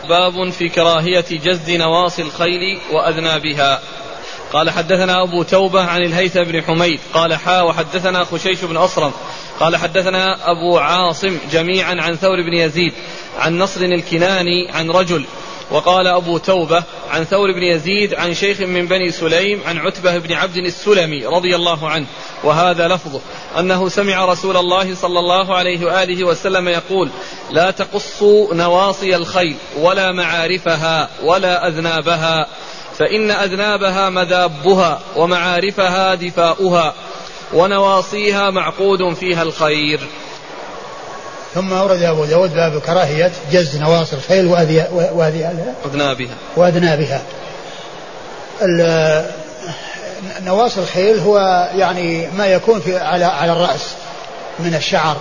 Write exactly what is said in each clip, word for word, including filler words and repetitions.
باب في كراهية جز نواصي الخيل وأذنابها. قال حدثنا أبو توبة عن الهيثم بن حميد قال حا وحدثنا خشيش بن أصرم قال حدثنا أبو عاصم جميعا عن ثور بن يزيد عن نصر الكناني عن رجل. وقال أبو توبة عن ثور بن يزيد عن شيخ من بني سليم عن عتبة بن عبد السلمي رضي الله عنه، وهذا لفظه، أنه سمع رسول الله صلى الله عليه وآله وسلم يقول: لا تقصوا نواصي الخيل ولا معارفها ولا أذنابها، فإن أذنابها مذابها ومعارفها دفاؤها ونواصيها معقود فيها الخير. ثم أورد أبو داود باب كراهية جز نواصي الخيل وأذنابها وأذنابها. نواصي الخيل هو يعني ما يكون في على على الرأس من الشعر،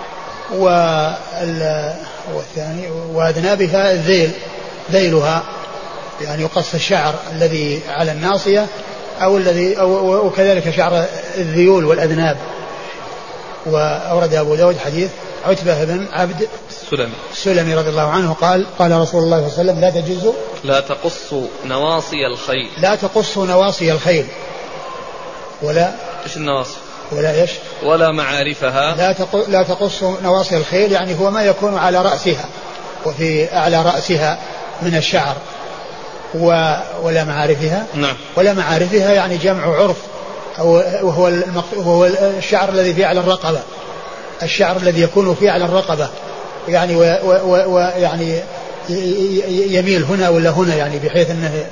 والثاني وأذنابها الذيل ذيلها، يعني يقص الشعر الذي على الناصية أو الذي أو وكذلك شعر الذيول والأذناب. وأورد أبو داود حديث عتبة بن عبد السلمي السلمي رضي الله عنه قال: قال رسول الله صلى الله عليه وسلم: لا تجزوا لا تقصوا نواصي الخيل لا تقصوا نواصي الخيل ولا ايش النواصي ولا ايش ولا معارفها لا تق... لا تقصوا نواصي الخيل، يعني هو ما يكون على رأسها وفي أعلى رأسها من الشعر، و... ولا معارفها نعم. ولا معارفها يعني جمع عرف، أو وهو المق... وهو الشعر الذي في أعلى الرقبة، الشعر الذي يكون في أعلى الرقبة، يعني ويعني يميل هنا ولا هنا، يعني بحيث أنه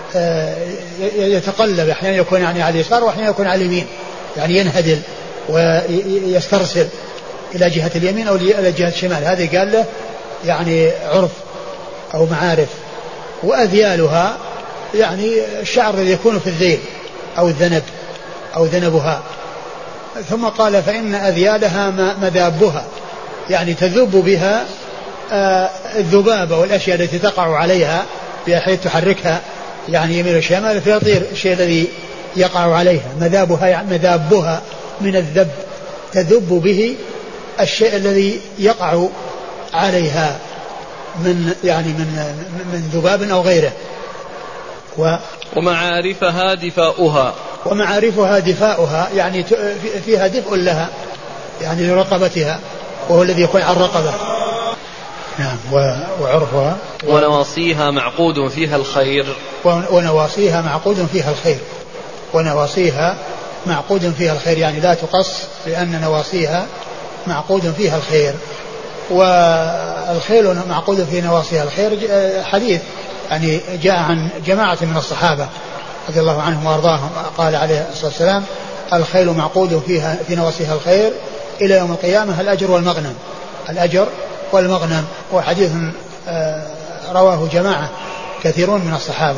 يتقلب، أحيانا يكون يعني على اليسار وأحيانا يكون على اليمين، يعني ينهدل ويسترسل إلى جهة اليمين أو إلى جهة الشمال. هذه قال له يعني عرف أو معارف. وأذيالها يعني الشعر الذي يكون في الذيل أو الذنب أو ذنبها. ثم قال: فإن أذيالها مذابها، يعني تذوب بها الذبابة والأشياء التي تقع عليها بحيث تحركها يعني يمين وشمال فيطير الشيء الذي يقع عليها. مذابها يعني مذابها من الذب، تذب به الشيء الذي يقع عليها من يعني من من ذباب أو غيره. و ومعارفها دفاؤها ومعارفها دفاؤها يعني فيها دفء لها، يعني لرقبتها، وهو الذي يكون على الرقبة. نعم. وعرفها ونواصيها معقود فيها الخير ونواصيها معقود فيها الخير ونواصيها معقود فيها الخير يعني لا تقص، لأن نواصيها معقود فيها الخير. والخيل معقود في نواصيها الخير حديث يعني جاء عن جماعة من الصحابة رضي الله عنهم وارضاهم، قال عليه الصلاة والسلام: الخيل معقود فيها في نواصيها الخير إلى يوم القيامة الأجر والمغنم، الأجر والمغنم. وحديث رواه جماعة كثيرون من الصحابة.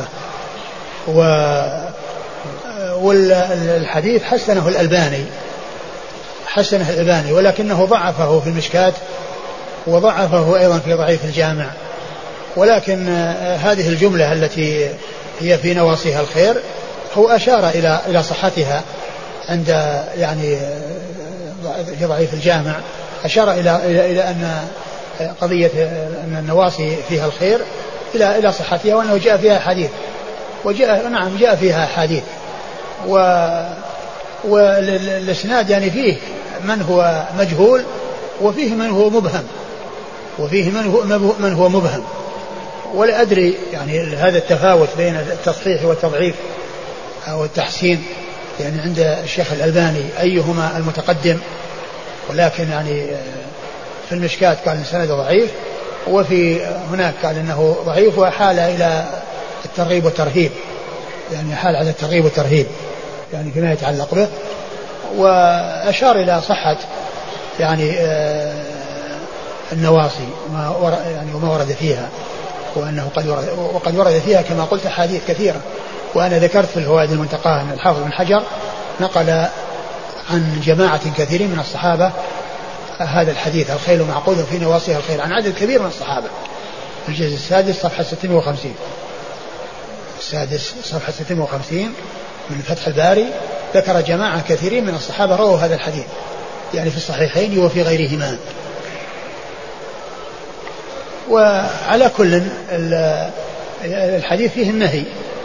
والحديث حسنه الألباني حسنه الألباني ولكنه ضعفه في المشكاة، وضعفه أيضا في ضعيف الجامع. ولكن هذه الجملة التي هي في نواصيها الخير هو أشار إلى إلى صحتها عند يعني في ضعيف الجامع، أشار إلى إلى إلى أن قضية أن النواصي فيها الخير إلى إلى صحتها، وأنه جاء فيها حديث، وجاء نعم جاء فيها حديث. و والإسناد يعني فيه من هو مجهول وفيه من هو مبهم وفيه من هو من هو مبهم ولا أدري يعني هذا التفاوت بين التصحيح والتضعيف أو التحسين يعني عند الشيخ الألباني أيهما المتقدم. ولكن يعني في المشكاة قال إن سنده ضعيف، وفي هناك قال إنه ضعيف وحال إلى الترغيب والترهيب، يعني حال على الترغيب والترهيب يعني فيما يتعلق به. وأشار إلى صحة يعني النواصي وما يعني وما ورد فيها، وأنه قد ورد وقد ورد فيها كما قلت أحاديث كثيرة. وأنا ذكرت في الفوائد المنتقاة أن الحافظ بن حجر نقل عن جماعة كثيرين من الصحابة هذا الحديث: الخيل معقود في نواصيها الخير، عن عدد كبير من الصحابة. الجزء السادس صفحة ستمائة وخمسين، السادس صفحة ستمائة وخمسين من فتح الباري ذكر جماعة كثيرين من الصحابة رووا هذا الحديث يعني في الصحيحين وفي غيرهما. وعلى كل الحديث فيه النهي،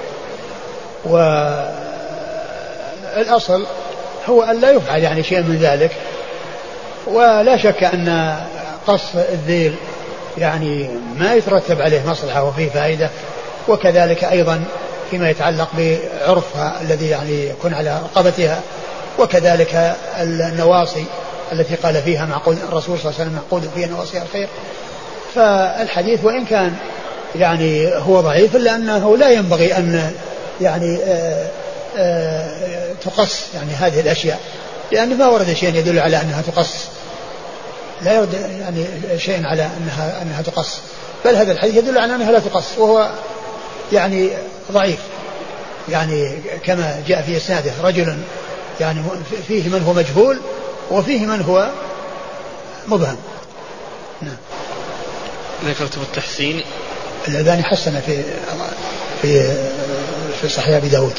والأصل هو أن لا يفعل يعني شيء من ذلك. ولا شك أن قص الذيل يعني ما يترتب عليه مصلحة وفيه فائدة، وكذلك أيضا فيما يتعلق بعرفها الذي يعني يكون على رقبتها، وكذلك النواصي التي قال فيها معقود الرسول صلى الله عليه وسلم معقود فيها نواصي الخير. فالحديث وإن كان يعني هو ضعيف إلا أنه لا ينبغي أن يعني آآ آآ تقص يعني هذه الأشياء، لأن ما ورد شيء يدل على أنها تقص، لا يورد يعني شيء على أنها أنها تقص، بل هذا الحديث يدل على أنها لا تقص، وهو يعني ضعيف، يعني كما جاء في إسناده رجل يعني فيه من هو مجهول وفيه من هو مبهم. نعم. ذكرت التحسين الألباني حسن في في في صحيح أبي داود.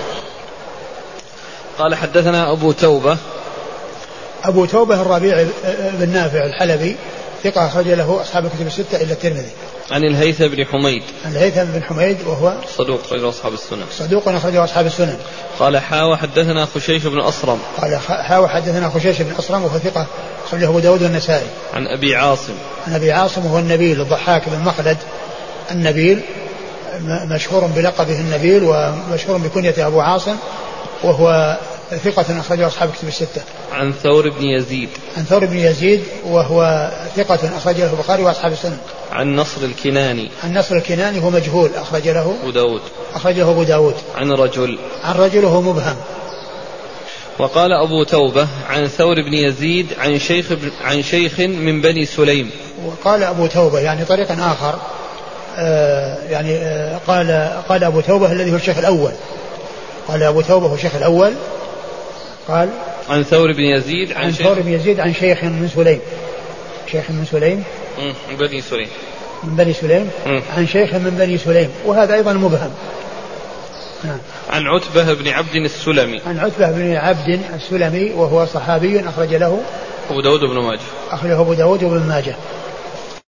قال حدثنا أبو توبة أبو توبة الربيع بن نافع الحلبي ثقة أخرج له أصحاب الكتب الستة إلا الترمذي. عن الهيثم بن حميد. عن الهيثم بن حميد وهو صدوق أخرجه أصحاب السنن. صدوق أخرجه أصحاب السنن. قال حاوى حدثنا خشيش بن أصرم. قال حاوى حدثنا خشيش بن أصرم وهو ثقة أخرجه أبو داود والنسائي. عن أبي عاصم. عن أبي عاصم وهو النبيل الضحاك بن مخلد النبيل، مشهور بلقبه النبيل ومشهور بكنيته أبو عاصم، وهو ثقة أخرجه أصحاب الكتب الستة. عن ثور بن يزيد. عن ثور بن يزيد وهو ثقة أخرج له البخاري وأصحاب السنن. عن نصر الكناني. عن نصر الكناني هو مجهول أخرج له أبو داود. أخرج له أبو داود. عن رجل. عن رجل هو مبهم. وقال أبو توبة عن ثور بن يزيد عن شيخ عن شيخ من بني سليم. وقال أبو توبة يعني طريقا آخر آه يعني آه قال قال أبو توبة الذي هو الشيخ الأول، قال أبو توبة هو الشيخ الأول، قال عن ثور بن يزيد عن, عن ثور بن يزيد عن شيخ من سليم، شيخ من سليم من بني سليم من بني سليم م. عن شيخ من بني سليم، وهذا أيضا مبهم. نعم. عن عتبة بن عبد السلمي. عن عتبة بن عبد السلمي وهو صحابي أخرج له أبو داود بن ماجه. أخرجه أبو داود بن ماجه.